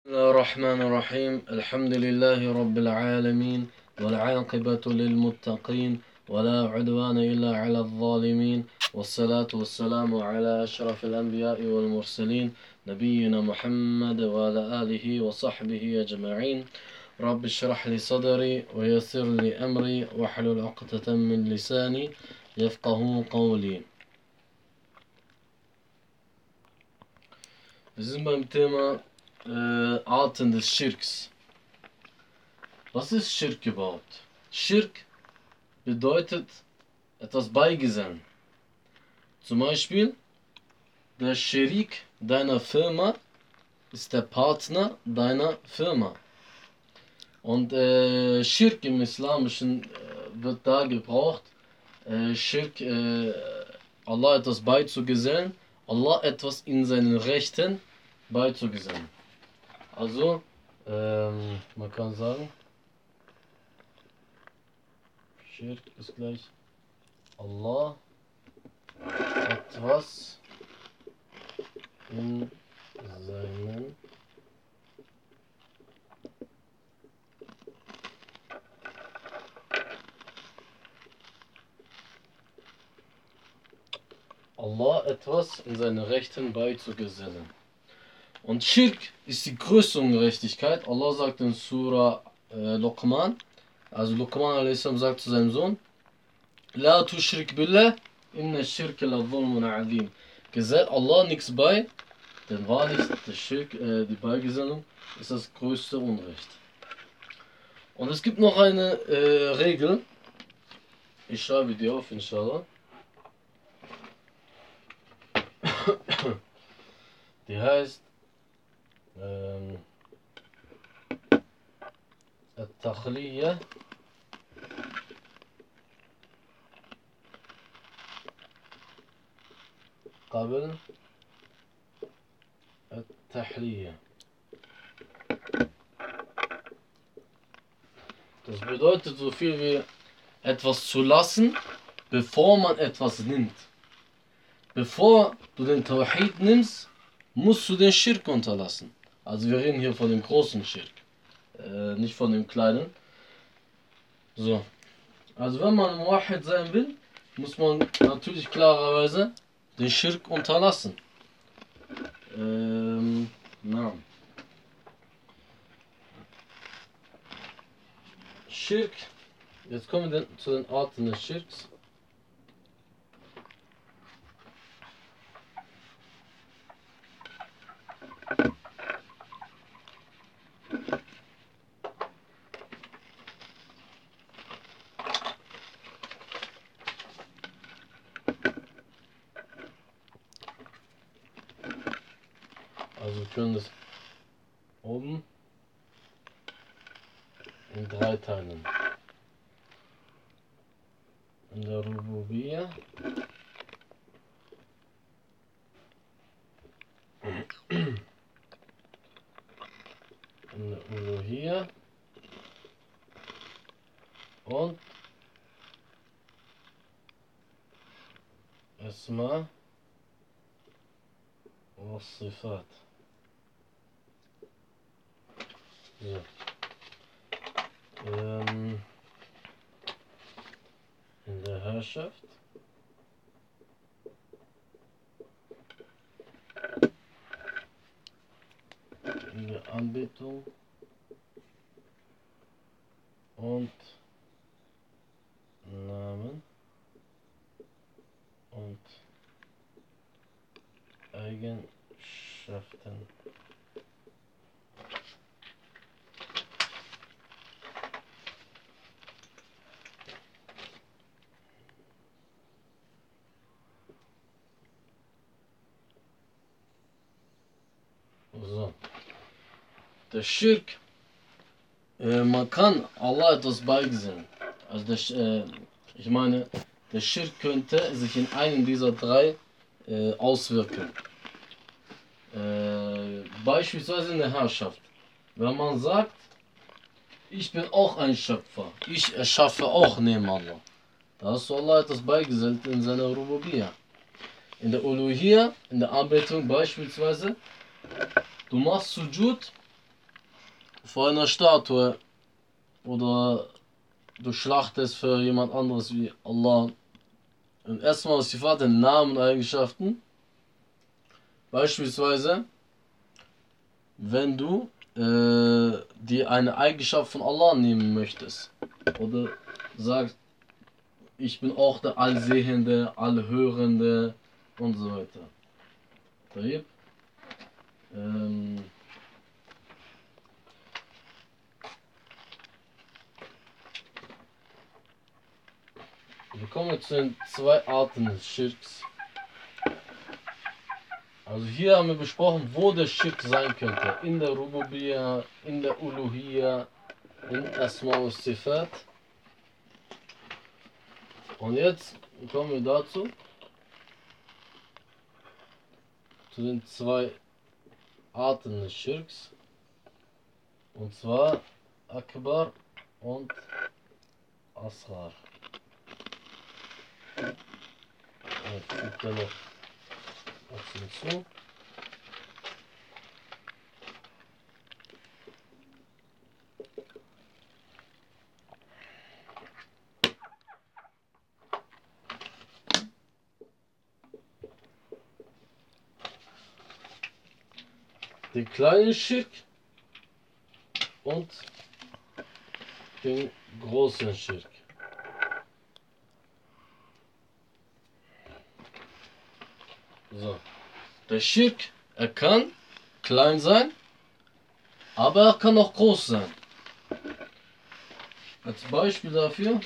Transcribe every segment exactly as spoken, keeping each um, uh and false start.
الله الرحمن الرحيم الحمد لله رب العالمين والعاقبة للمتقين ولا عدوان إلا على الظالمين والصلاة والسلام على أشرف الأنبياء والمرسلين نبينا محمد وعلى آله وصحبه أجمعين رب اشرح لي صدري ويسر لي أمري واحلل عقدة من لساني يفقه قولي. Wir sind beim Thema äh, Arten des Schirks. Was ist Schirk überhaupt? Schirk bedeutet etwas beigesellen. Zum Beispiel, der Scherik deiner Firma ist der Partner deiner Firma. Und äh, Schirk im Islamischen äh, wird da gebraucht, äh, Schirk, äh, Allah etwas beizugesellen, Allah etwas in seinen Rechten beizugesellen. Also, ähm, man kann sagen, Schirk ist gleich Allah etwas in seinen Allah etwas in seinen Rechten beizugesellen. Und Schirk ist die größte Ungerechtigkeit. Allah sagt in Surah äh, Luqman, also Luqman a s. sagt zu seinem Sohn, La tushrik billah, inna shirka la dhulmun azim. Gesell Allah nichts bei, denn wahrlich der Schirk, äh, die Beigesellung, ist das größte Unrecht. Und es gibt noch eine äh, Regel, ich schreibe die auf, inshallah. Die heißt ähm, التخلية قبل التحلية. Das bedeutet so viel wie etwas zu lassen, bevor man etwas nimmt. Bevor du den Tawhid nimmst, musst du den Schirk unterlassen. Also wir reden hier von dem großen Schirk, äh, nicht von dem kleinen. So. Also wenn man Muwahhid sein will, muss man natürlich klarerweise den Schirk unterlassen. Ähm, na. Schirk, jetzt kommen wir zu den Arten des Schirks. Also wir können das oben in drei teilen. In der Rububiyya, in der Uluhiyya und Asma wa Sifat. Ja. Ähm, in der Herrschaft, in der Anbetung und Namen und Eigenschaften. So. Der Schirk, äh, man kann Allah etwas beigesellen. Also der, äh, ich meine, der Schirk könnte sich in einem dieser drei äh, auswirken. Äh, beispielsweise in der Herrschaft. Wenn man sagt, ich bin auch ein Schöpfer, ich erschaffe auch neben Allah. Da hast du Allah etwas beigesellt in seiner Rububiyya. In der Uluhiyya, in der Anbetung beispielsweise, du machst Sujud vor einer Statue oder du schlachtest für jemand anderes wie Allah. Und erstmal Sifat, den Namen und Eigenschaften. Beispielsweise, wenn du äh, dir eine Eigenschaft von Allah nehmen möchtest. Oder sagst, ich bin auch der Allsehende, Allhörende und so weiter. طيب. Ähm, wir kommen zu den zwei Arten des Schirks. Also hier haben wir besprochen, wo der Schirk sein könnte. In der Rububiyya, in der Uluhiyya, in Asma und Sifat. Und jetzt kommen wir dazu, zu den zwei Arten des Schirks. Und zwar Akbar und Asghar. Ich füge da noch was hinzu. Den kleinen Schirk und den großen Schirk. So. Der Schirk, er kann klein sein, aber er kann auch groß sein. Als Beispiel dafür,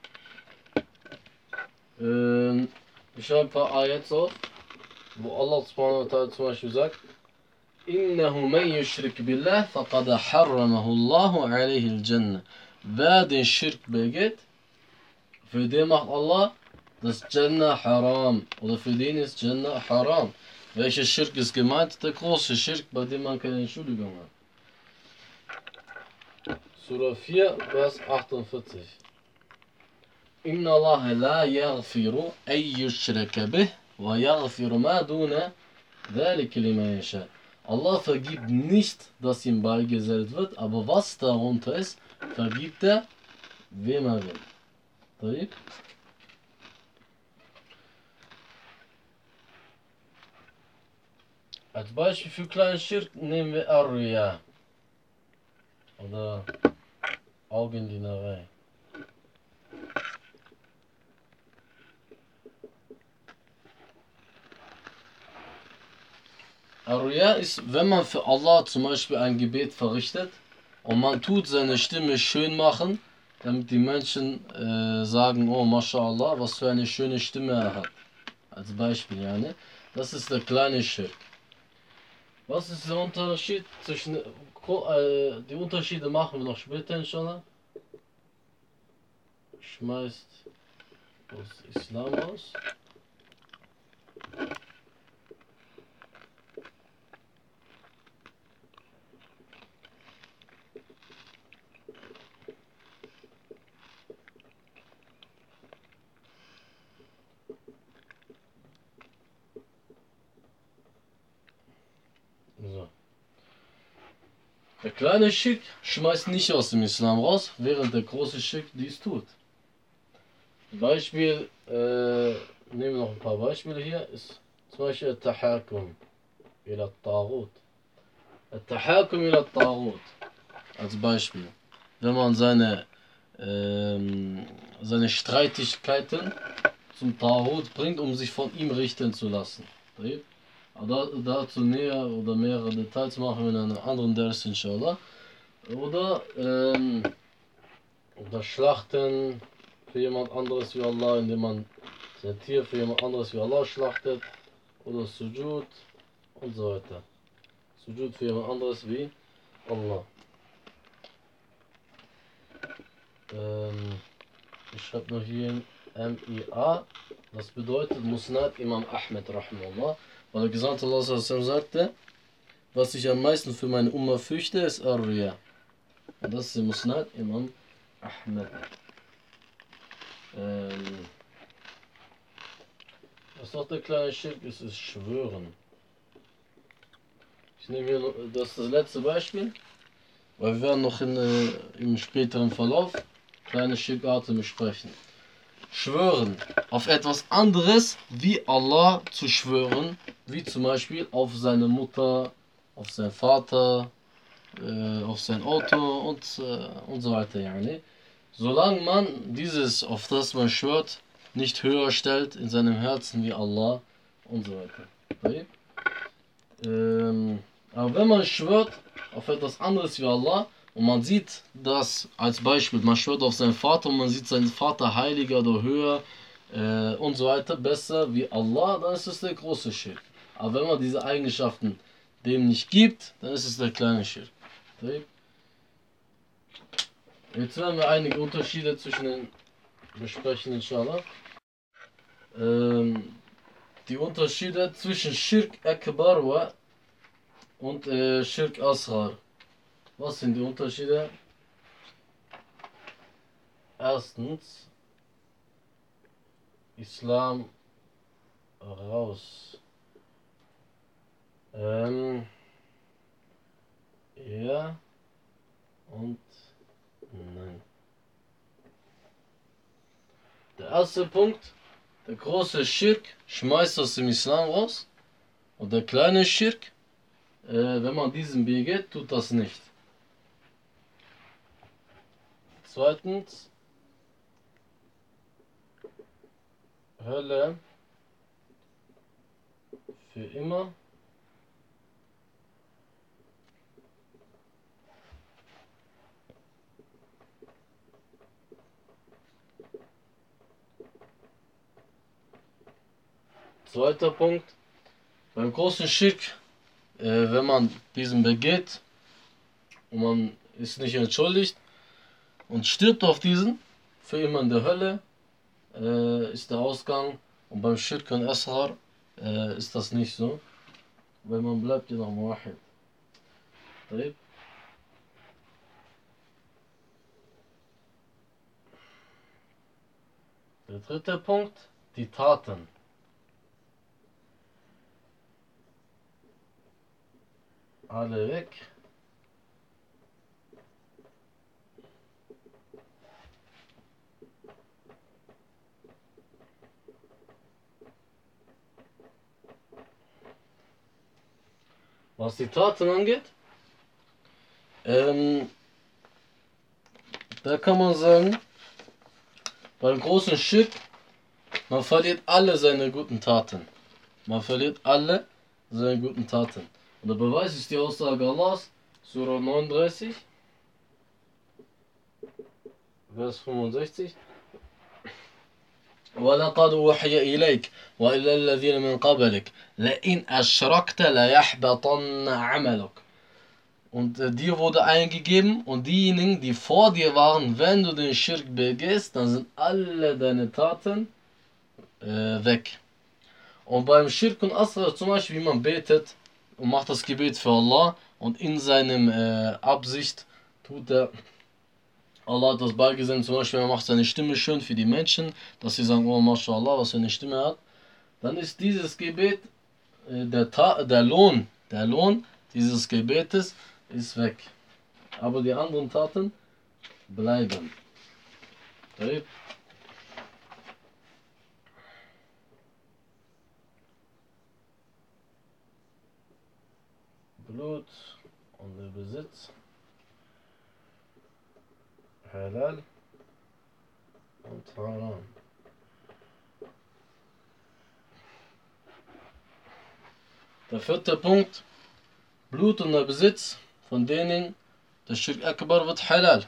ähm, ich habe ein paar Ayats auf, wo Allah subhanahu wa ta'ala zum Beispiel sagt, إنه من يشرك بالله فقد حرمه الله عليه الجنة. Wer den Schirk begeht, für den macht Allah das Jannah haram. Oder für den ist Jannah haram. Welcher Schirk ist gemeint? Der große Schirk, bei dem man keine Entschuldigung hat. Surah vier, Vers achtundvierzig. إن الله لا يغفر أن يشرك به ويغفر ما دون ذلك لمن يشاء. Allah vergibt nicht, dass ihm beigesellt wird, aber was darunter ist, vergibt er, wem er will. Als Beispiel für kleinen Schirk nehmen wir Ar-Riya oder Augendienerei. Ar-Riya ist, wenn man für Allah zum Beispiel ein Gebet verrichtet und man tut seine Stimme schön machen, damit die Menschen äh, sagen, oh MashaAllah, was für eine schöne Stimme er hat. Als Beispiel, ja, ne? Das ist der kleine Schirk. Was ist der Unterschied zwischen, äh, die Unterschiede machen wir noch später, inshallah. Schmeißt aus Islam aus. So. Der kleine Schirk schmeißt nicht aus dem Islam raus, während der große Schirk dies tut. Beispiel, äh, nehmen wir noch ein paar Beispiele hier, ist zum Beispiel Tahakum ila Taghut. Tahakum ila Taghut. Als Beispiel, wenn man seine, ähm, seine Streitigkeiten zum Taghut bringt, um sich von ihm richten zu lassen. Aber dazu näher oder mehrere Details machen wir in einem anderen Ders, inshallah. Oder ähm, das Schlachten für jemand anderes wie Allah, indem man sein Tier für jemand anderes wie Allah schlachtet. Oder Sujud und so weiter. Sujud für jemand anderes wie Allah. Ähm, ich schreibe noch hier M I A. Das bedeutet Musnad Imam Ahmed rahimahullah. Weil der Gesandte Allah sagte, was ich am meisten für meine Umma fürchte, ist Ar-Riya. Und das ist der Musnad Imam Ahmed. Ähm, was noch der kleine Schirk ist, ist Schwören. Ich nehme hier das, das letzte Beispiel. Weil wir werden noch in, äh, im späteren Verlauf kleine Schirkarten besprechen. Schwören auf etwas anderes wie Allah zu schwören, wie zum Beispiel auf seine Mutter, auf seinen Vater, äh, auf sein Auto und, äh, und so weiter. Yani. Solange man dieses, auf das man schwört, nicht höher stellt in seinem Herzen wie Allah und so weiter. Okay? Ähm, aber wenn man schwört auf etwas anderes wie Allah und man sieht das als Beispiel, man schwört auf seinen Vater und man sieht seinen Vater heiliger oder höher äh, und so weiter, besser wie Allah, dann ist es der große Schirk. Aber wenn man diese Eigenschaften dem nicht gibt, dann ist es der kleine Schirk. Okay? Jetzt werden wir einige Unterschiede zwischen den besprechen, inshallah. Ähm, die Unterschiede zwischen Schirk Akbar und äh, Schirk Asghar. Was sind die Unterschiede? Erstens, Islam raus. Ähm, ja und nein. Der erste Punkt, der große Schirk schmeißt aus dem Islam raus. Und der kleine Schirk, äh, wenn man diesen begeht, tut das nicht. Zweitens, Hölle für immer. Zweiter Punkt, beim großen Schirk, äh, wenn man diesen begeht und man ist nicht entschuldigt und stirbt auf diesen, für immer in der Hölle, äh, ist der Ausgang. Und beim Schirk und Asghar äh, ist das nicht so, weil man bleibt ja noch Muwahhid. Der dritte Punkt, die Taten. Alle weg. Was die Taten angeht, ähm, da kann man sagen, beim großen Schirk, man verliert alle seine guten Taten. Man verliert alle seine guten Taten. Und der Beweis ist die Aussage Allahs, Surah neununddreißig, Vers fünfundsechzig. وَلَقَدْ أُوحِيَ إِلَيْكَ وَإِلَى الَّذِينَ مِنْ قَبْلِكَ لَئِنْ أَشْرَكْتَ لَيَحْبَطَنَّ عَمَلُكَ. Und äh, dir wurde eingegeben und diejenigen, die vor dir waren, wenn du den Schirk begehst, dann sind alle deine Taten äh, weg. Und beim Schirk und Asghar zum Beispiel, wie man betet und macht das Gebet für Allah und in seinem äh, Absicht tut er, Allah hat das beigesetzt, zum Beispiel er macht seine Stimme schön für die Menschen, dass sie sagen, oh MashaAllah, was für eine Stimme er hat. Dann ist dieses Gebet, äh, der, Ta der Lohn, der Lohn dieses Gebetes ist weg. Aber die anderen Taten bleiben. Okay. Blut und der Besitz. Halal und Haram. Der vierte Punkt, Blut und der Besitz von denen, der Schirk Akbar wird halal.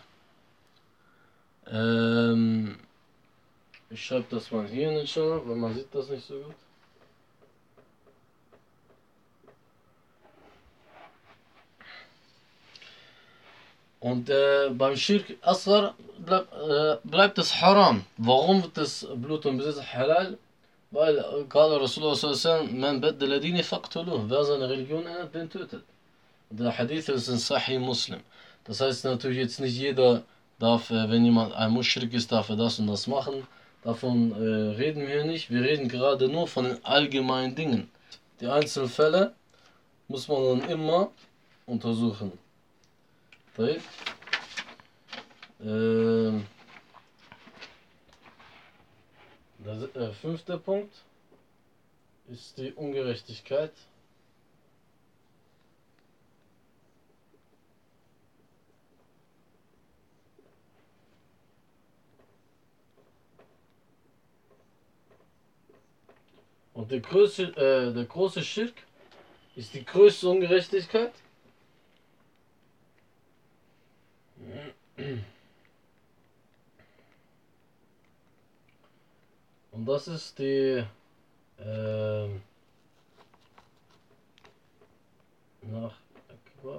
Ähm, ich schreibe das mal hier nicht schon, weil man sieht das nicht so gut. Und äh, beim Schirk Asghar bleib, äh, bleibt es haram. Warum wird das Blut und Besitz halal? Weil gerade Rasulullah sallallahu alaihi wasallam, man baddala dini faqtuluh. Wer seine Religion ändert, den tötet. Der Hadith ist in Sahih Muslim. Das heißt natürlich jetzt nicht jeder darf, äh, wenn jemand ein Muschrik ist, darf er das und das machen. Davon äh, reden wir nicht. Wir reden gerade nur von den allgemeinen Dingen. Die einzelnen Fälle muss man dann immer untersuchen. طيب. Ähm, der äh, fünfte Punkt ist die Ungerechtigkeit. Und die größte, äh, der große Schirk ist die größte Ungerechtigkeit. Und das ist die ähm, nach Akbar.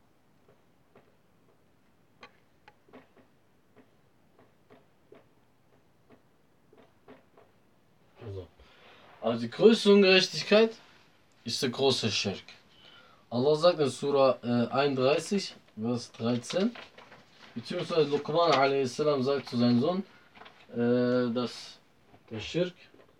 Also, also die größte Ungerechtigkeit ist der große Schirk. Allah sagt in Surah äh, einunddreißig, Vers dreizehn, beziehungsweise Luqman a s. sagt zu seinem Sohn, äh, dass der Schirk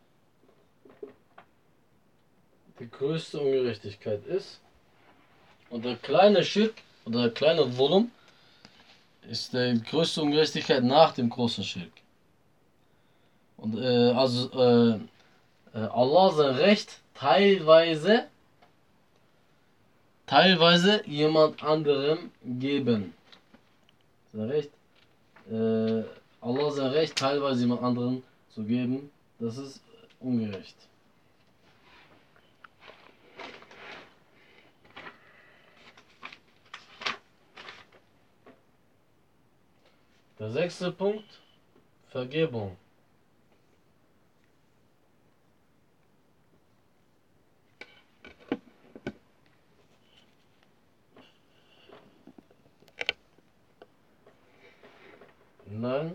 die größte Ungerechtigkeit ist. Und der kleine Schirk oder der kleine Volumen ist die größte Ungerechtigkeit nach dem großen Schirk. Und äh, also äh, Allah sein Recht teilweise teilweise jemand anderem geben. Sein Recht, äh, Allah sein Recht teilweise jemand anderem zu geben, das ist ungerecht. Der sechste Punkt, Vergebung. Nein.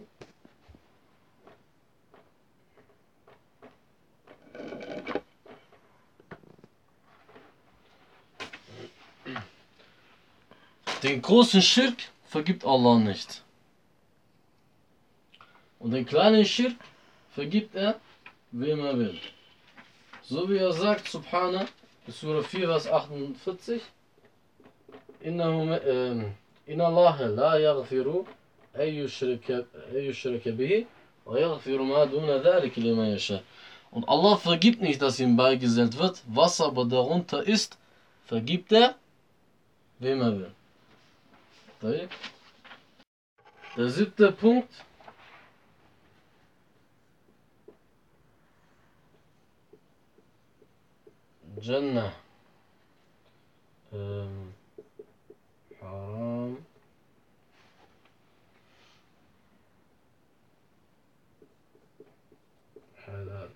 Den großen Schirk vergibt Allah nicht. Und den kleinen Schirk vergibt er, wem er will. So wie er sagt, Subhana, Surah vier, Vers achtundvierzig, Inna Allah la yaghfiru ay yushrika bihi wa yaghfiru ma duna dhalika liman yasha. Und Allah vergibt nicht, dass ihm beigesellt wird, was aber darunter ist, vergibt er, wem er will. Der siebte Punkt, Jannah. Ähm, Haram. Halal.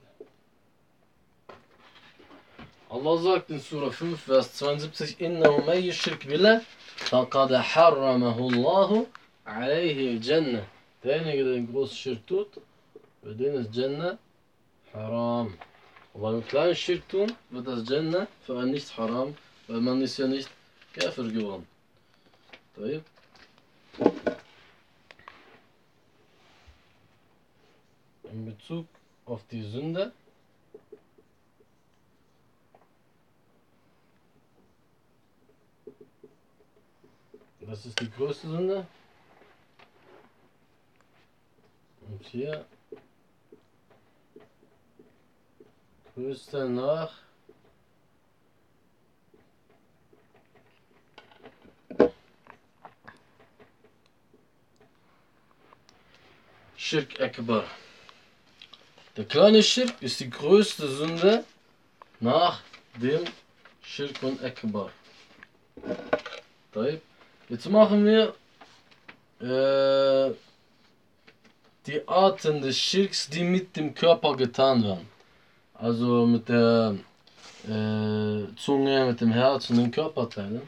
Allah sagt in Surah fünf, Vers zweiundsiebzig, Innahu man yushrik billah, faqad harramahu Allahu alayhi al-Jannah. Derjenige, der den großen Schirk tut, für den ist Jannah haram. Und beim kleinen Schirk tun, wird das Jannah für einen nicht haram, weil man ist ja nicht Kafir geworden. طيب. In Bezug auf die Sünde, das ist die größte Sünde. Und hier größte nach Schirk Akbar. Der kleine Schirk ist die größte Sünde nach dem Schirk und Akbar. Jetzt machen wir äh, die Arten des Schirks, die mit dem Körper getan werden. Also mit der äh, Zunge, mit dem Herz und den Körperteilen.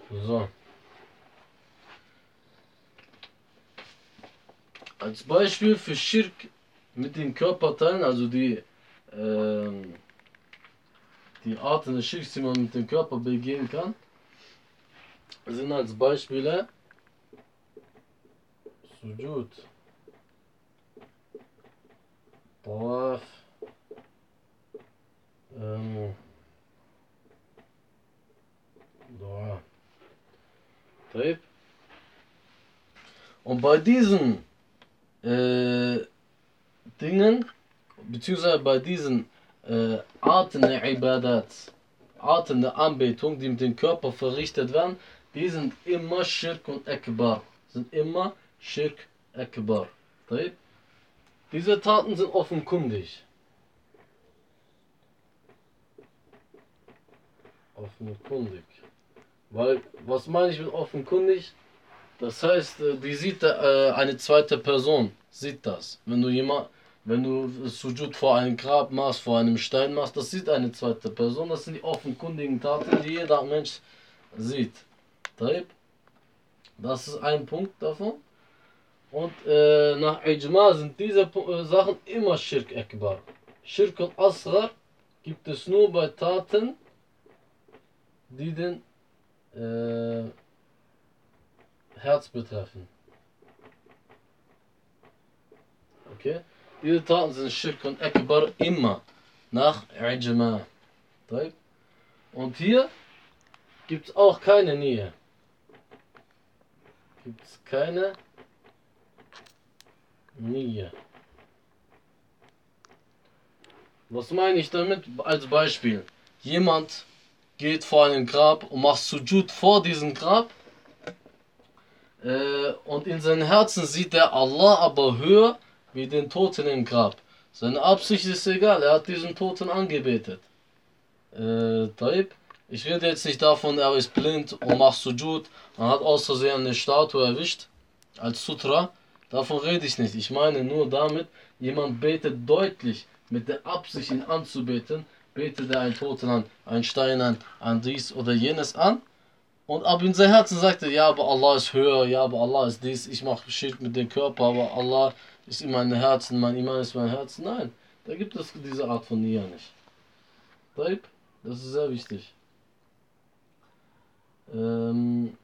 So. Als Beispiel für Schirk mit den Körperteilen, also die, ähm, die Arten des Schirks, die man mit dem Körper begehen kann, sind als Beispiele Sujud, Tawaf, ähm, Dua. Taib. Und bei diesen äh, Dingen, beziehungsweise bei diesen äh, Arten der Ibadat, Arten der Anbetung, die mit dem Körper verrichtet werden, die sind immer Schirk und Akbar. Sind immer Schirk Akbar. Taib. Diese Taten sind offenkundig. Offenkundig. Weil, was meine ich mit offenkundig? Das heißt, die sieht äh, eine zweite Person, sieht das. Wenn du jemand, wenn du Sujud vor einem Grab machst, vor einem Stein machst, das sieht eine zweite Person. Das sind die offenkundigen Taten, die jeder Mensch sieht. Das ist ein Punkt davon. Und äh, nach Ijma sind diese äh, Sachen immer Schirk Akbar. Schirk und Asghar gibt es nur bei Taten, die den äh, Herz betreffen. Okay? Diese Taten sind Schirk und Akbar immer nach Ijma. Und hier gibt es auch keine Nähe. Gibt es keine Nähe. Was meine ich damit? Als Beispiel. Jemand geht vor einem Grab und macht Sujud vor diesem Grab. Äh, und in seinem Herzen sieht er Allah aber höher wie den Toten im Grab. Seine Absicht ist egal, er hat diesen Toten angebetet. Äh, taib. Ich rede jetzt nicht davon, er ist blind und macht Sujud und hat aus Versehen eine Statue erwischt, als Sutra. Davon rede ich nicht. Ich meine nur damit, jemand betet deutlich mit der Absicht, ihn anzubeten, betet er einen Toten an, einen Stein an, an dies oder jenes an. Und aber in seinem Herzen sagt er, ja, aber Allah ist höher, ja, aber Allah ist dies, ich mache Schirk mit dem Körper, aber Allah ist in meinem Herzen, mein Iman ist mein Herzen. Nein, da gibt es diese Art von Nia nicht. Das ist sehr wichtig. Ähm,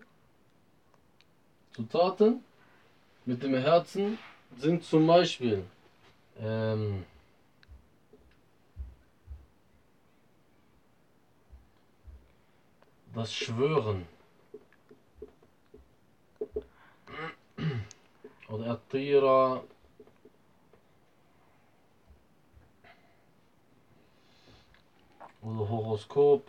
Zutaten mit dem Herzen sind zum Beispiel ähm, das Schwören oder Atira oder Horoskop.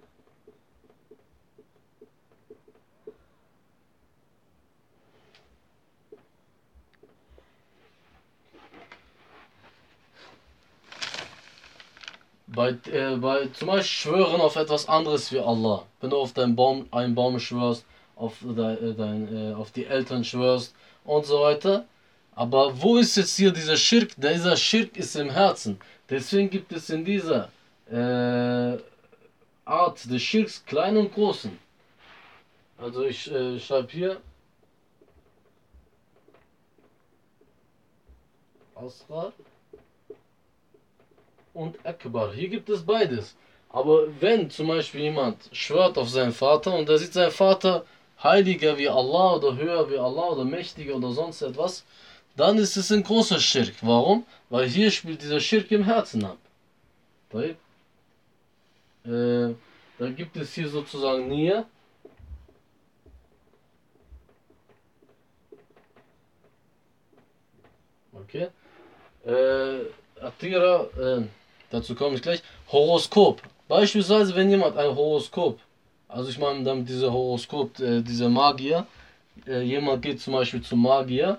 Bei, äh, bei zum Beispiel schwören auf etwas anderes wie Allah. Wenn du auf deinen Baum, einen Baum schwörst, auf, dein, dein, äh, auf die Eltern schwörst und so weiter. Aber wo ist jetzt hier dieser Schirk? Dieser Schirk ist im Herzen. Deswegen gibt es in dieser äh, Art des Schirks kleinen und großen. Also ich äh, schreibe hier Asghar und Akbar. Hier gibt es beides. Aber wenn zum Beispiel jemand schwört auf seinen Vater und er sieht seinen Vater heiliger wie Allah oder höher wie Allah oder mächtiger oder sonst etwas, dann ist es ein großer Schirk. Warum? Weil hier spielt dieser Schirk im Herzen ab. Äh, da gibt es hier sozusagen Nia. Okay. Äh, Atira, äh, dazu komme ich gleich. Horoskop. Beispielsweise, wenn jemand ein Horoskop, also ich meine damit dieser Horoskop, äh, dieser Magier, äh, jemand geht zum Beispiel zum Magier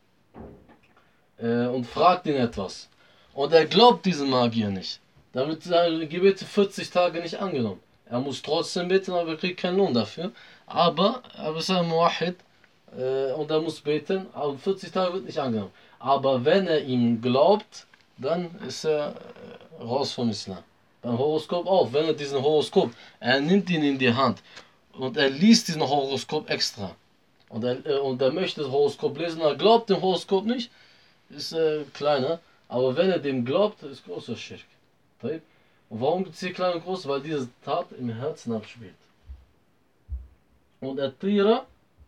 äh, und fragt ihn etwas. Und er glaubt diesem Magier nicht. Damit seine Gebete vierzig Tage nicht angenommen. Er muss trotzdem beten, aber er kriegt keinen Lohn dafür. Aber er ist ein Muwahid äh, und er muss beten, aber vierzig Tage wird nicht angenommen. Aber wenn er ihm glaubt, dann ist er raus vom Islam. Beim Horoskop auch, wenn er diesen Horoskop, er nimmt ihn in die Hand und er liest diesen Horoskop extra. Und er, äh, und er möchte das Horoskop lesen, er glaubt dem Horoskop nicht, ist äh, kleiner. Aber wenn er dem glaubt, ist großer Schirk. Und warum gibt es hier klein und groß? Weil diese Tat im Herzen abspielt. Und Atira,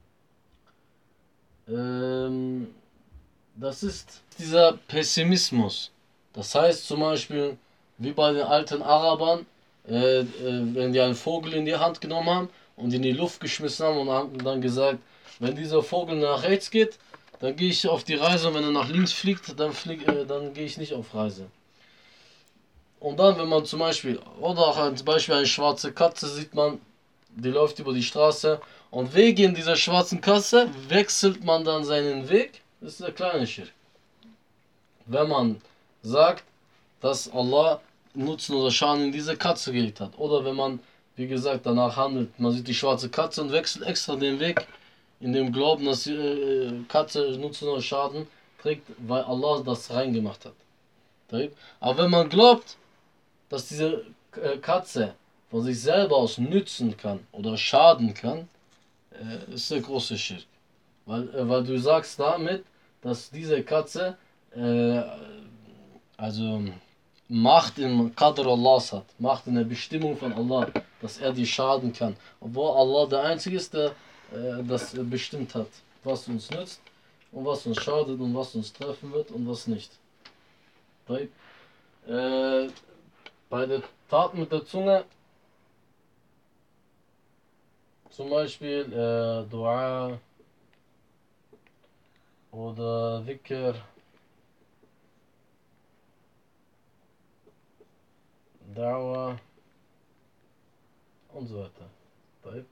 ähm, das ist dieser Pessimismus. Das heißt zum Beispiel, wie bei den alten Arabern, äh, äh, wenn die einen Vogel in die Hand genommen haben und in die Luft geschmissen haben und haben dann gesagt, wenn dieser Vogel nach rechts geht, dann gehe ich auf die Reise, und wenn er nach links fliegt, dann, flieg, äh, dann gehe ich nicht auf Reise. Und dann, wenn man zum Beispiel, oder auch als Beispiel eine schwarze Katze sieht man, die läuft über die Straße und wegen dieser schwarzen Katze wechselt man dann seinen Weg, das ist der kleine Schirk. Wenn man sagt, dass Allah Nutzen oder Schaden in diese Katze gelegt hat. Oder wenn man, wie gesagt, danach handelt, man sieht die schwarze Katze und wechselt extra den Weg in dem Glauben, dass die äh, Katze Nutzen oder Schaden trägt, weil Allah das reingemacht hat. Aber wenn man glaubt, dass diese äh, Katze von sich selber aus nützen kann oder schaden kann, äh, ist der große Schirk. Weil, äh, weil du sagst damit, dass diese Katze äh, also Macht im Qadr Allahs hat, Macht in der Bestimmung von Allah, dass er dir schaden kann. Obwohl Allah der Einzige ist, der äh, das bestimmt hat, was uns nützt und was uns schadet und was uns treffen wird und was nicht. Bei, äh, bei der Tat mit der Zunge, zum Beispiel äh, Dua oder Dhikr, Da'wa und so weiter. طيب.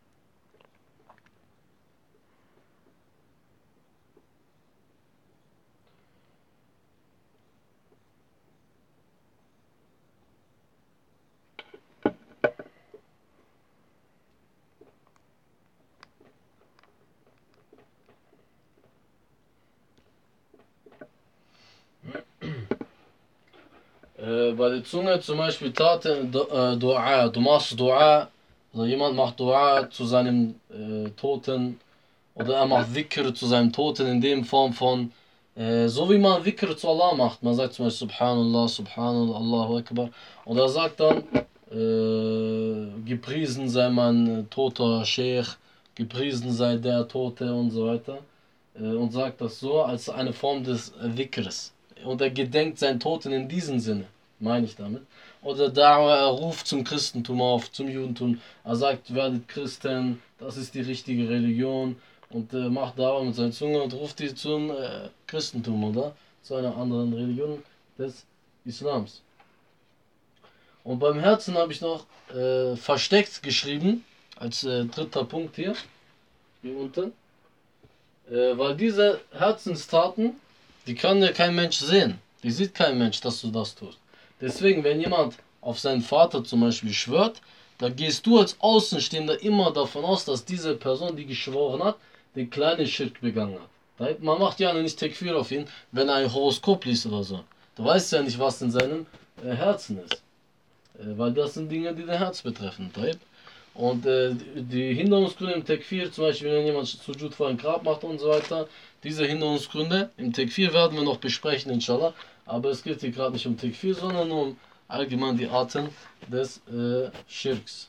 Äh, bei der Zunge zum Beispiel Taten, äh, Dua, du machst Dua, also jemand macht Dua zu seinem äh, Toten oder er macht Dhikr zu seinem Toten in dem Form von, äh, so wie man Dhikr zu Allah macht. Man sagt zum Beispiel Subhanallah, Subhanallah, Allahu Akbar. Und er sagt dann, äh, gepriesen sei mein toter Sheikh, gepriesen sei der Tote und so weiter. Äh, und sagt das so als eine Form des Dhikrs. Und er gedenkt seinen Toten in diesem Sinne, meine ich damit. Oder Da'wah, er ruft zum Christentum auf, zum Judentum. Er sagt, werdet Christen, das ist die richtige Religion. Und äh, macht Da'wah mit seiner Zunge und ruft die zum äh, Christentum, oder? Zu einer anderen Religion des Islams. Und beim Herzen habe ich noch äh, versteckt geschrieben, als äh, dritter Punkt hier, hier unten. Äh, weil diese Herzenstaten, die kann ja kein Mensch sehen. Die sieht kein Mensch, dass du das tust. Deswegen, wenn jemand auf seinen Vater zum Beispiel schwört, da gehst du als Außenstehender immer davon aus, dass diese Person, die geschworen hat, den kleinen Schirk begangen hat. Man macht ja nicht Tekfir auf ihn, wenn er ein Horoskop liest oder so. Du weißt ja nicht, was in seinem äh, Herzen ist. Äh, weil das sind Dinge, die dein Herz betreffen. Und äh, die Hinderungsgründe im Tekfir, zum Beispiel wenn jemand Sujud vor ein Grab macht und so weiter, diese Hinderungsgründe im Tekfir werden wir noch besprechen, inshallah. Aber es geht hier gerade nicht um Tekfir, sondern nur um allgemein die Arten des äh, Schirks.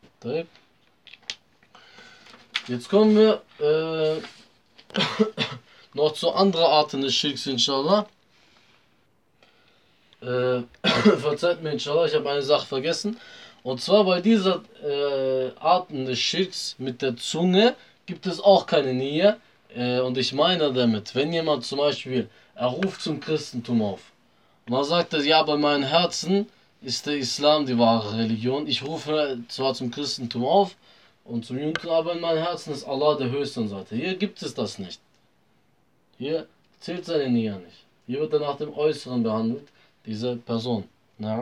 Jetzt kommen wir äh, noch zu anderen Arten des Schirks, inshallah. Äh, verzeiht mir, inshallah, ich habe eine Sache vergessen. Und zwar bei dieser äh, Arten des Schirks mit der Zunge gibt es auch keine Nähe. Äh, und ich meine damit, wenn jemand zum Beispiel, er ruft zum Christentum auf. Und dann sagt er, ja, bei meinem Herzen ist der Islam die wahre Religion. Ich rufe zwar zum Christentum auf und zum Judentum, aber in meinem Herzen ist Allah der Höchste und so weiter. Hier gibt es das nicht. Hier zählt seine Nähe nicht. Hier wird er nach dem Äußeren behandelt, diese Person. Na?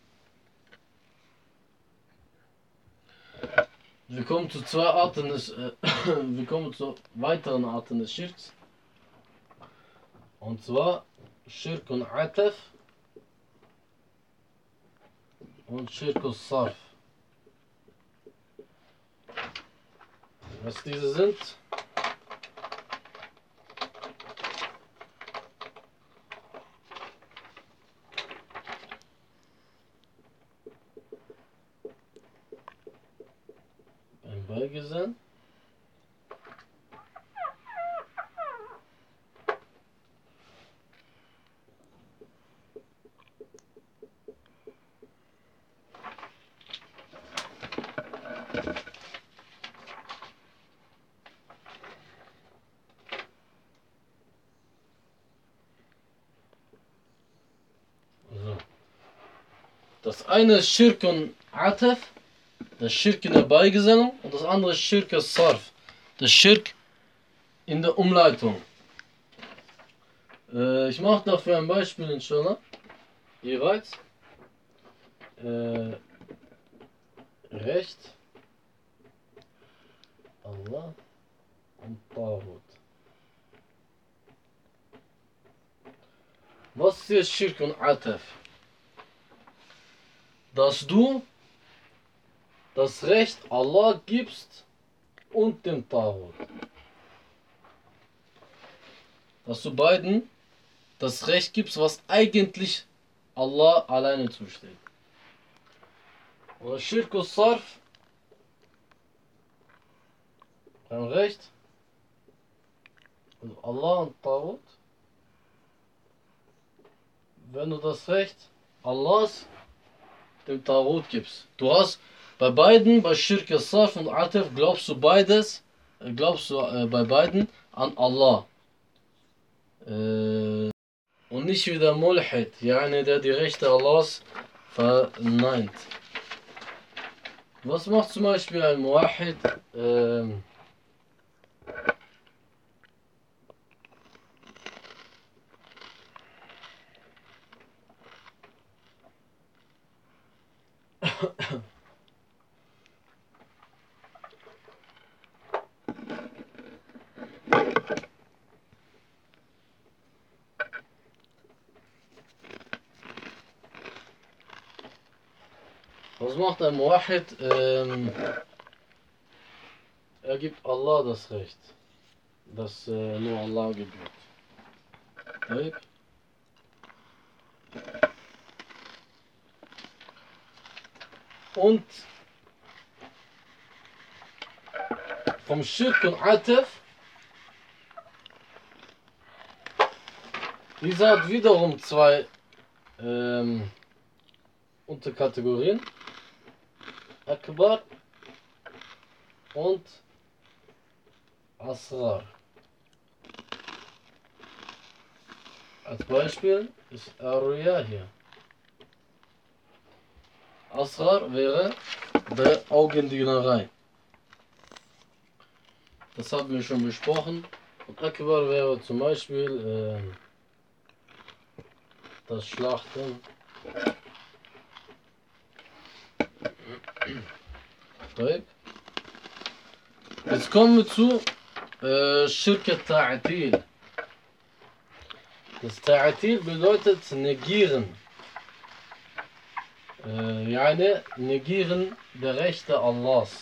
Wir kommen zu zwei Arten des, äh, wir kommen zu weiteren Arten des Schirks. Und zwar Schirk und Ataf und Schirk und Sarf. Was diese sind? Ein Beigesang. So. Das eine ist Schirk und Atef, das Schirk in der Beigesang, und das andere ist Schirk und Sarf, das Schirk in der Umleitung. Äh, ich mache dafür ein Beispiel, inshallah. Jeweils. Äh, Recht, Allah und Tawut. Was ist jetzt Schirk und Atef? Dass du das Recht Allah gibst und dem Tawut. Dass du beiden das Recht gibst, was eigentlich Allah alleine zusteht. Oder Schirk und Sarf, ein Recht, also Allah und Tawut. Wenn du das Recht Allahs dem Tawut gibst. Du hast bei beiden, bei Schirk und Sarf und Atef, glaubst du beides, glaubst du äh, bei beiden an Allah. Äh, und nicht wie der Mulhid, yani der die Rechte Allahs verneint. Was macht zum Beispiel ein Muwahhid? Ähm, Was macht ein Muwahhid? Ähm, er gibt Allah das Recht, das äh, nur Allah gebührt. Okay. Und vom Schirk und Atef, dieser hat wiederum zwei ähm, Unterkategorien. Akbar und Asrar. Als Beispiel ist Aruya hier. Asrar wäre der Augendienerei. Das haben wir schon besprochen. Und Akbar wäre zum Beispiel äh, das Schlachten. Jetzt kommen wir zu äh, Schirk Ta'atil. Das Ta'atil bedeutet negieren. Äh, yani negieren der Rechte Allahs.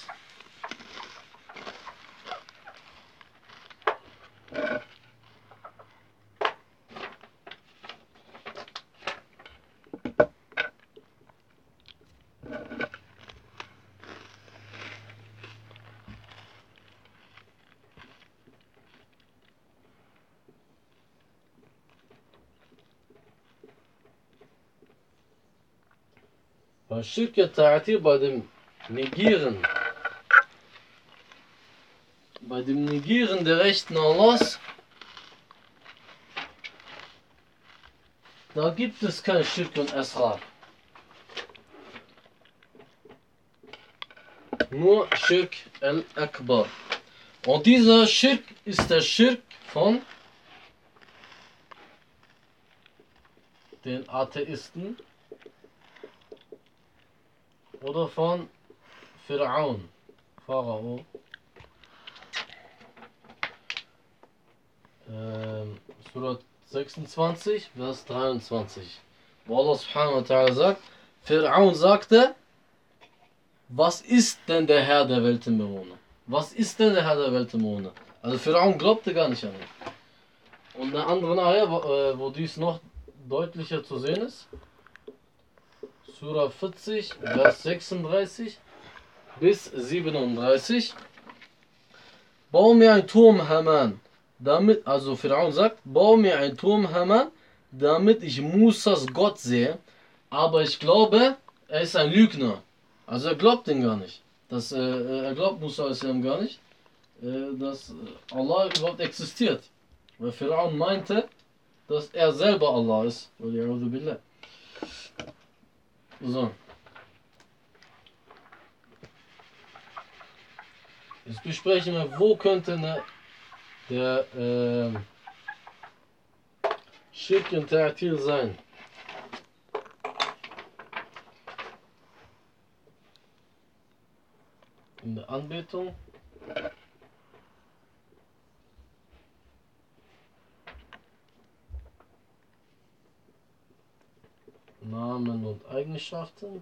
Bei Schirk Ta'atil, bei dem Negieren, bei dem Negieren der Rechten Allahs, da gibt es kein Schirk und Asrar. Nur Schirk al-Akbar. Und dieser Schirk ist der Schirk von den Atheisten oder von Fir'aun, Pharao. Ähm, Surat sechsundzwanzig, Vers dreiundzwanzig. Wo Allah subhanahu wa ta'ala sagt, Fir'aun sagte, was ist denn der Herr der Weltenbewohner? Was ist denn der Herr der Welt im Monde? Also Pharaon glaubte gar nicht an ihn. Und eine andere Ayah, wo, äh, wo dies noch deutlicher zu sehen ist. Surah vierzig, Vers sechsunddreißig bis siebenunddreißig. Bau mir ein Turm, Haman, damit, also Pharaon sagt, bau mir ein Turm, Haman, damit ich Musas Gott sehe. Aber ich glaube, er ist ein Lügner. Also er glaubt ihn gar nicht. Das, äh, er glaubt Musa Islam gar nicht, äh, dass Allah überhaupt existiert. Weil Pharaon meinte, dass er selber Allah ist. So. Jetzt besprechen wir, wo könnte ne, der äh, Schirk und Ta'atil sein. In der Anbetung. Namen und Eigenschaften.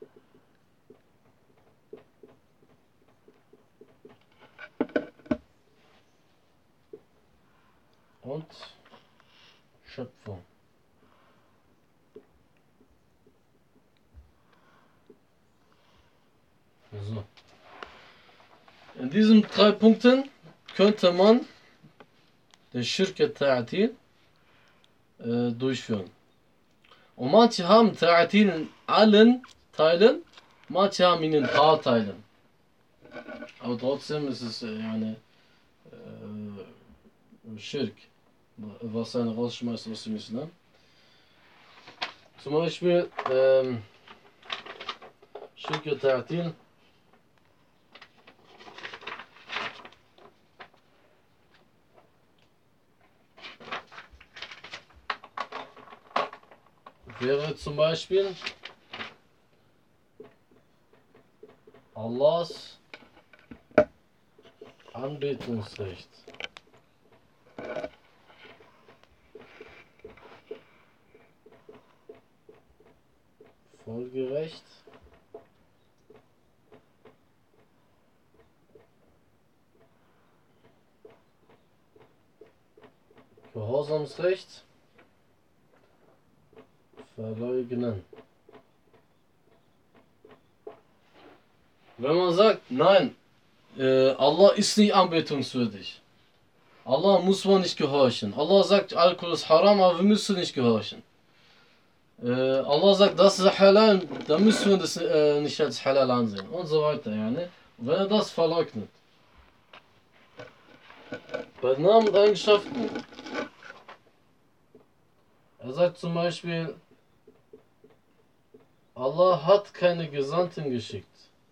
Und Schöpfung. So. In diesen drei Punkten könnte man den Schirk Ta'atil äh, durchführen. Und manche haben Ta'atil in allen Teilen, manche haben ihn in ein paar Teilen. Aber trotzdem ist es äh, eine äh, Schirk, was einen rausschmeißt aus dem Islam. Zum Beispiel ähm, Schirk Ta'atil. Wäre zum Beispiel Allahs Anbetungsrecht. Folgerecht. Gehorsamsrecht. Verleugnen. Wenn man sagt, nein, äh, Allah ist nicht anbetungswürdig. Allah muss man nicht gehorchen. Allah sagt, Alkohol ist haram, aber wir müssen nicht gehorchen. Äh, Allah sagt, das ist halal, dann müssen wir das äh, nicht als halal ansehen. Und so weiter. Ja, ne? Und wenn er das verleugnet. Bei Namen und Eigenschaften, er sagt zum Beispiel, Allah hat keine Gesandten geschickt.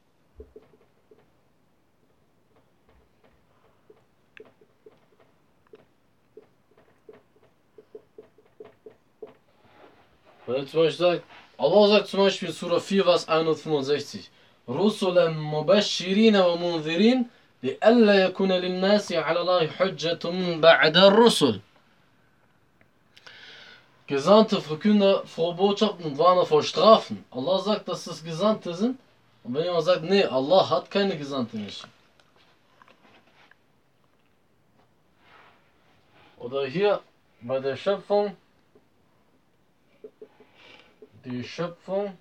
Wenn er zum Beispiel sagt, Allah sagt zum Beispiel in Surah vier, Vers hundertfünfundsechzig, Rusulan mubashirin wa munzirin, li'alla yakuna lin-nasi 'ala Allahi hujjatun ba'da ar-rusul. Gesandte, Verkünder, frohe Botschaften und Warner vor Strafen. Allah sagt, dass das Gesandte sind. Und wenn jemand sagt, nee, Allah hat keine Gesandte nicht. Oder hier bei der Schöpfung. Die Schöpfung.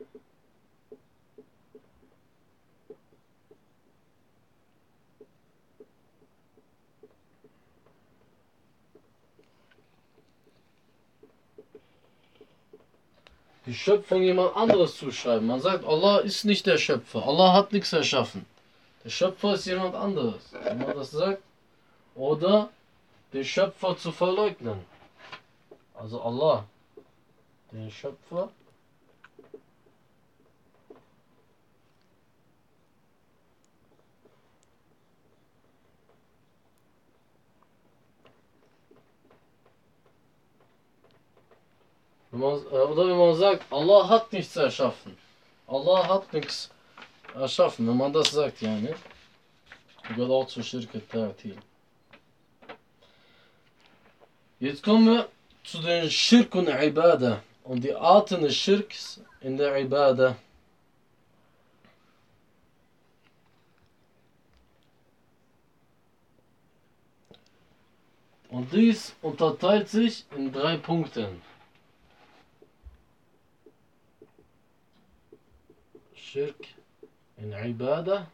Die Schöpfung jemand anderes zuschreiben. Man sagt, Allah ist nicht der Schöpfer. Allah hat nichts erschaffen. Der Schöpfer ist jemand anderes. Wenn man das sagt. Oder den Schöpfer zu verleugnen. Also Allah, den Schöpfer. Wenn man, oder wenn man sagt, Allah hat nichts erschaffen. Allah hat nichts erschaffen. Wenn man das sagt, ja, ne? Gehört auch zu Schirk Ta'atil. Jetzt kommen wir zu den Schirk und Ibadah und die Arten des Schirks in der Ibadah. Und dies unterteilt sich in drei Punkten. Schirk in Ibadah,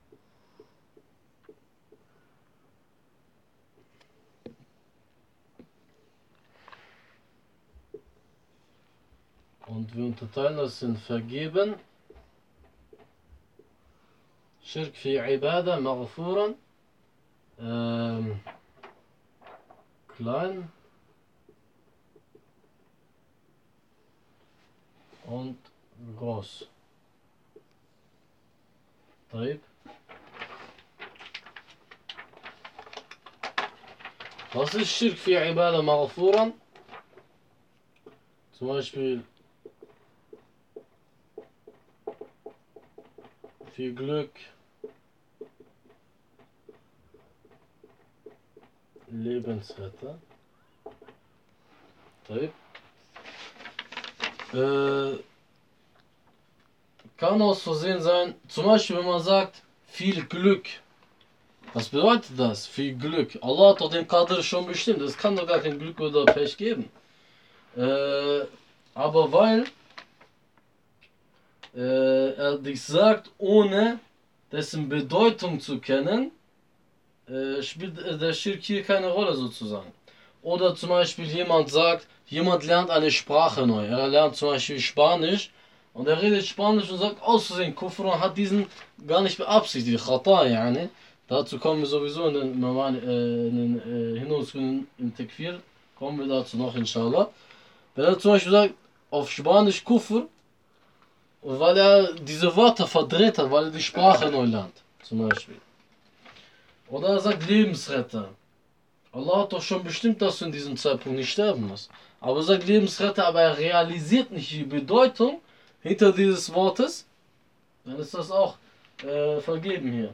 und wir unterteilen das in Vergeben. Schirk fi Ibadah, Maghfuran, ähm, klein und groß. طيب. Was ist Schirk fi Ibadah Maghfuran? Zum Beispiel viel Glück, Lebensretter. طيب. Äh, kann aus Versehen sein, zum Beispiel wenn man sagt, viel Glück. Was bedeutet das? Viel Glück. Allah hat doch den Qadr schon bestimmt. Es kann doch gar kein Glück oder Pech geben. Äh, aber weil äh, er dich sagt, ohne dessen Bedeutung zu kennen, äh, spielt der Schirk hier keine Rolle sozusagen. Oder zum Beispiel jemand sagt, jemand lernt eine Sprache neu. Er lernt zum Beispiel Spanisch und er redet Spanisch und sagt aus Versehen Kufr und hat diesen gar nicht beabsichtigt. Khata, yani. Dazu kommen wir sowieso in den, äh, in den äh, Hinweisgründen im Tekfir. Kommen wir dazu noch, inshallah. Wenn er zum Beispiel sagt, auf Spanisch Kufr, weil er diese Wörter verdreht hat, weil er die Sprache neu lernt, zum Beispiel. Oder er sagt Lebensretter. Allah hat doch schon bestimmt, dass du in diesem Zeitpunkt nicht sterben musst. Aber er sagt Lebensretter, aber er realisiert nicht die Bedeutung hinter dieses Wortes. Dann ist das auch äh, vergeben hier.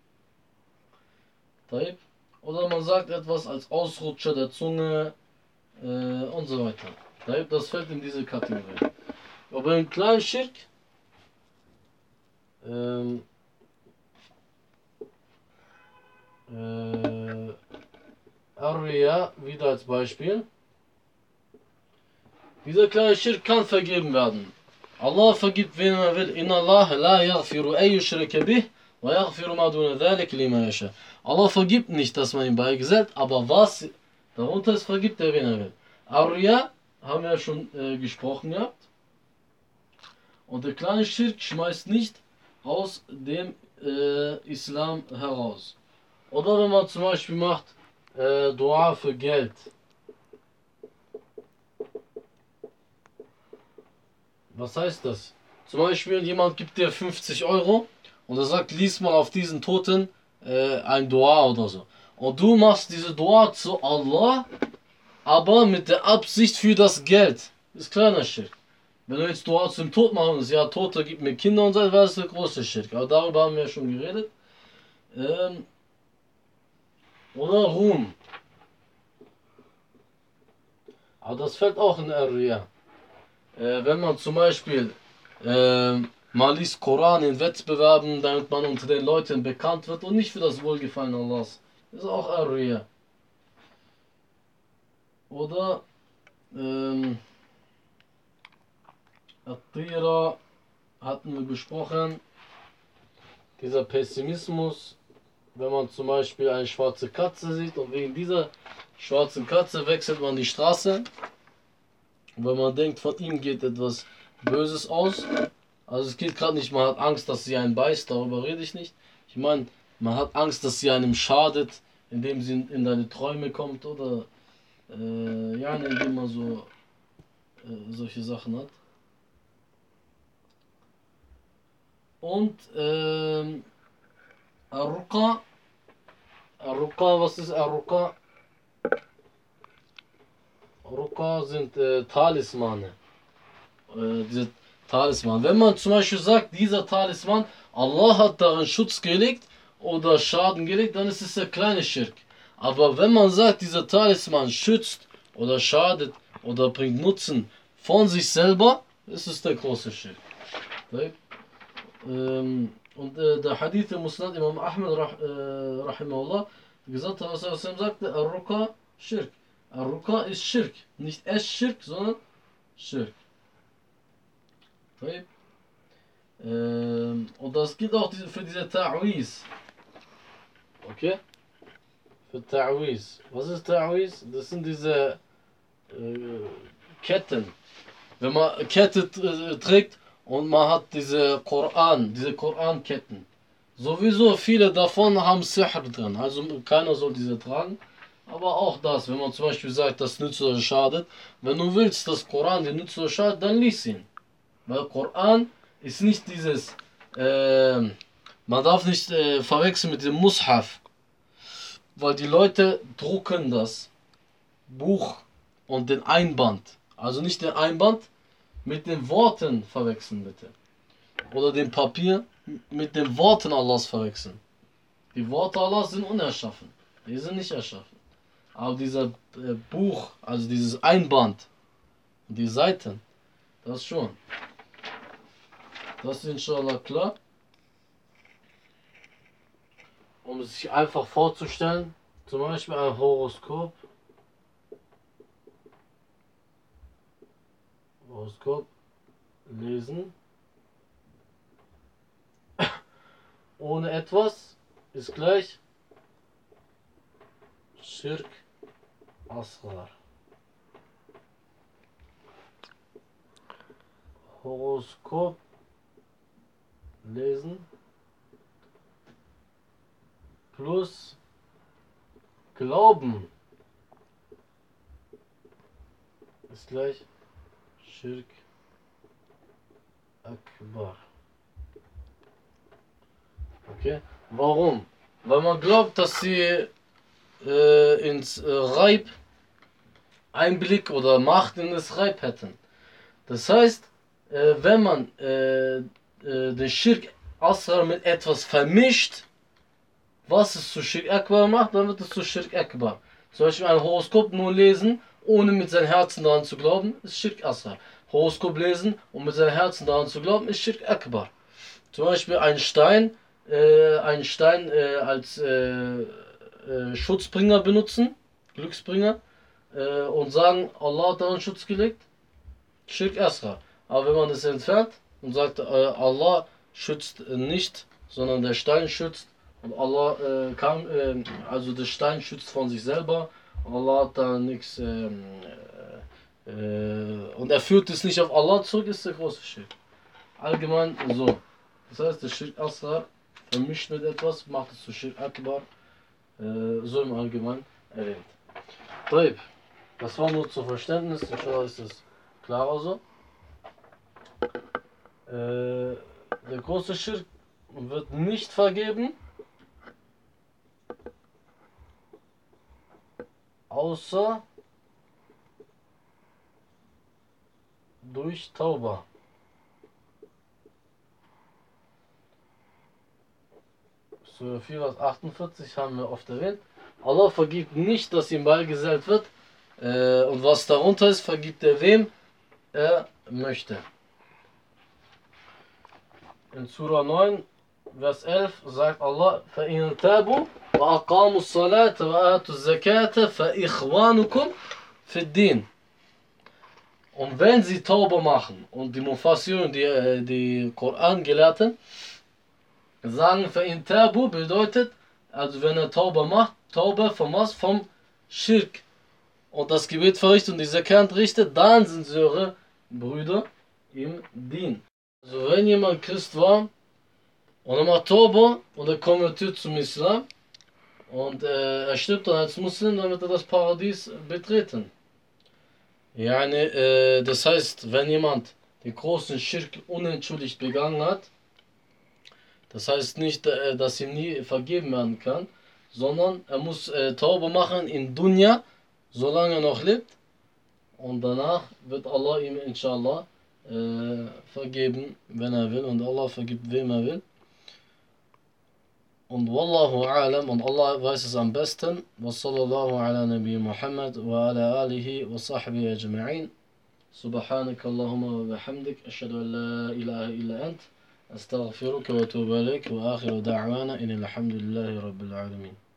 Oder man sagt etwas als Ausrutscher der Zunge äh, und so weiter. Das fällt in diese Kategorie. Aber im kleinen Schirk, ähm, äh, Ar-Riya, wieder als Beispiel. Dieser kleine Schirk kann vergeben werden. Allah vergibt, wen er will. Inna Allah la yaghfiru ay yushraka bih wa yaghfiru ma duna dhalik liman yasha. Allah vergibt nicht, dass man ihm beigesellt, aber was darunter ist, vergibt er, wen er will. Ar-Riya haben wir ja schon äh, gesprochen gehabt. Und der kleine Schirk schmeißt nicht aus dem äh, Islam heraus. Oder wenn man zum Beispiel macht äh, Dua für Geld. Was heißt das? Zum Beispiel jemand gibt dir fünfzig Euro und er sagt, lies mal auf diesen Toten äh, ein Dua oder so. Und du machst diese Dua zu Allah, aber mit der Absicht für das Geld. Das ist kleiner Schirk. Wenn du jetzt Dua zum Tod machen willst, ja, Toter gib mir Kinder und so, wäre das der große Schirk. Aber darüber haben wir ja schon geredet. Ähm, oder Ruhm. Aber das fällt auch in Ar-Riya. Äh, wenn man zum Beispiel äh, mal liest Koran in Wettbewerben, damit man unter den Leuten bekannt wird und nicht für das Wohlgefallen Allahs. Das ist auch Ar-Riya. Oder ähm, At-Tira hatten wir besprochen. Dieser Pessimismus, wenn man zum Beispiel eine schwarze Katze sieht und wegen dieser schwarzen Katze wechselt man die Straße. Und wenn man denkt, von ihm geht etwas Böses aus, also es geht gerade nicht, man hat Angst, dass sie einen beißt, darüber rede ich nicht. Ich meine, man hat Angst, dass sie einem schadet, indem sie in deine Träume kommt oder äh, ja, indem man so äh, solche Sachen hat. Und ähm, Ar-Ruqa. Ar-Ruqa, was ist Ar-Ruqa? Ruqa sind äh, Talismane. Äh, diese Talisman. Wenn man zum Beispiel sagt, dieser Talisman, Allah hat darin Schutz gelegt oder Schaden gelegt, dann ist es der kleine Schirk. Aber wenn man sagt, dieser Talisman schützt oder schadet oder bringt Nutzen von sich selber, ist es der große Schirk. Ähm, und äh, der Hadith im Musnad Imam Ahmed rah, äh, rahimahullah gesagt hat, was er sagte, Ar-Ruqa Schirk. Al-Ruqa ist Schirk. Nicht es Schirk, sondern Schirk. Okay. Ähm, und das gilt auch für diese Ta'wiz. Okay? Für Ta'wiz. Was ist Ta'wiz? Das sind diese äh, Ketten. Wenn man Kette äh, trägt und man hat diese Koran, diese Koranketten. Sowieso viele davon haben Sihr drin. Also keiner soll diese tragen. Aber auch das, wenn man zum Beispiel sagt, das nützt oder schadet. Wenn du willst, dass Koran dir nützt oder schadet, dann lies ihn. Weil Koran ist nicht dieses, äh, man darf nicht äh, verwechseln mit dem Mushaf. Weil die Leute drucken das Buch und den Einband. Also nicht den Einband mit den Worten verwechseln bitte. Oder dem Papier mit den Worten Allahs verwechseln. Die Worte Allahs sind unerschaffen. Die sind nicht erschaffen. Aber dieser äh, Buch, also dieses Einband, die Seiten, das schon. Das ist inshallah klar. Um sich einfach vorzustellen, zum Beispiel ein Horoskop. Horoskop lesen. Ohne etwas ist gleich Schirk Asghar. Horoskop lesen plus Glauben ist gleich Schirk Akbar. Okay, warum? Weil man glaubt, dass sie äh, ins äh, Reib Einblick oder Macht in das Reib hätten. Das heißt, äh, wenn man äh, äh, den Schirk Asghar mit etwas vermischt, was es zu Schirk Akbar macht, dann wird es zu Schirk Akbar. Zum Beispiel ein Horoskop nur lesen, ohne mit seinem Herzen daran zu glauben, ist Schirk Asghar. Horoskop lesen und mit seinem Herzen daran zu glauben, ist Schirk Akbar. Zum Beispiel ein Stein, äh, einen Stein äh, als äh, äh, Schutzbringer benutzen, Glücksbringer, äh, und sagen, Allah hat daran Schutz gelegt, Schirk Asghar. Aber wenn man es entfernt und sagt, äh, Allah schützt nicht, sondern der Stein schützt, und Allah äh, kann, äh, also der Stein schützt von sich selber, und Allah hat da nichts, äh, äh, und er führt es nicht auf Allah zurück, ist der große Schirk. Allgemein so. Das heißt, der Schirk Asghar vermischt mit etwas, macht es zu Schirk Akbar, äh, so im Allgemeinen erwähnt. Taib. Das war nur zu Verständnis, inshallah ist es klarer so. Äh, der große Schirk wird nicht vergeben, außer durch Tauba. Surah vier, Vers achtundvierzig haben wir oft erwähnt. Allah vergibt nicht, dass ihm beigesellt wird. Äh, und was darunter ist, vergibt er wem er möchte. In Surah neun, Vers elf sagt Allah: فَإِنْ تَابُوا وَأَقَامُوا الصَّلَاةَ وَآتُوا الزَّكَاةَ فَإِخْوَانُكُمْ فِي الدِّينِ. Und wenn sie Tauba machen, und die Mufassirun, die, die Koran-Gelehrten, sagen, فَإِنْ تَابُوا bedeutet, also wenn er Tauba macht, Tauba vom was? Vom Schirk. Und das Gebet verrichtet und die Zakat richtet, dann sind sie eure Brüder im Dien. Also wenn jemand Christ war und er macht Tauba und er konvertiert zum Islam und äh, er stirbt dann als Muslim, dann wird er das Paradies betreten. Yani, äh, das heißt, wenn jemand den großen Schirk unentschuldigt begangen hat, das heißt nicht, äh, dass ihm nie vergeben werden kann, sondern er muss äh, Tauba machen in Dunya, solange er noch lebt, und danach wird Allah ihm inshallah äh, vergeben, wenn er will, und Allah vergibt, wem er will. Und Wallahu a'lam, und Allah weiß es am besten. Wa sallallahu ala Nabi Muhammad wa ala alihi wa sahbihi ajma'in. Subhanaka Allahumma wa bihamdik, ashhadu an la ilaha illa ant, astaghfiruka wa atubu ilaik, wa akhiru da'wana inil hamdulillahi rabbil alamin.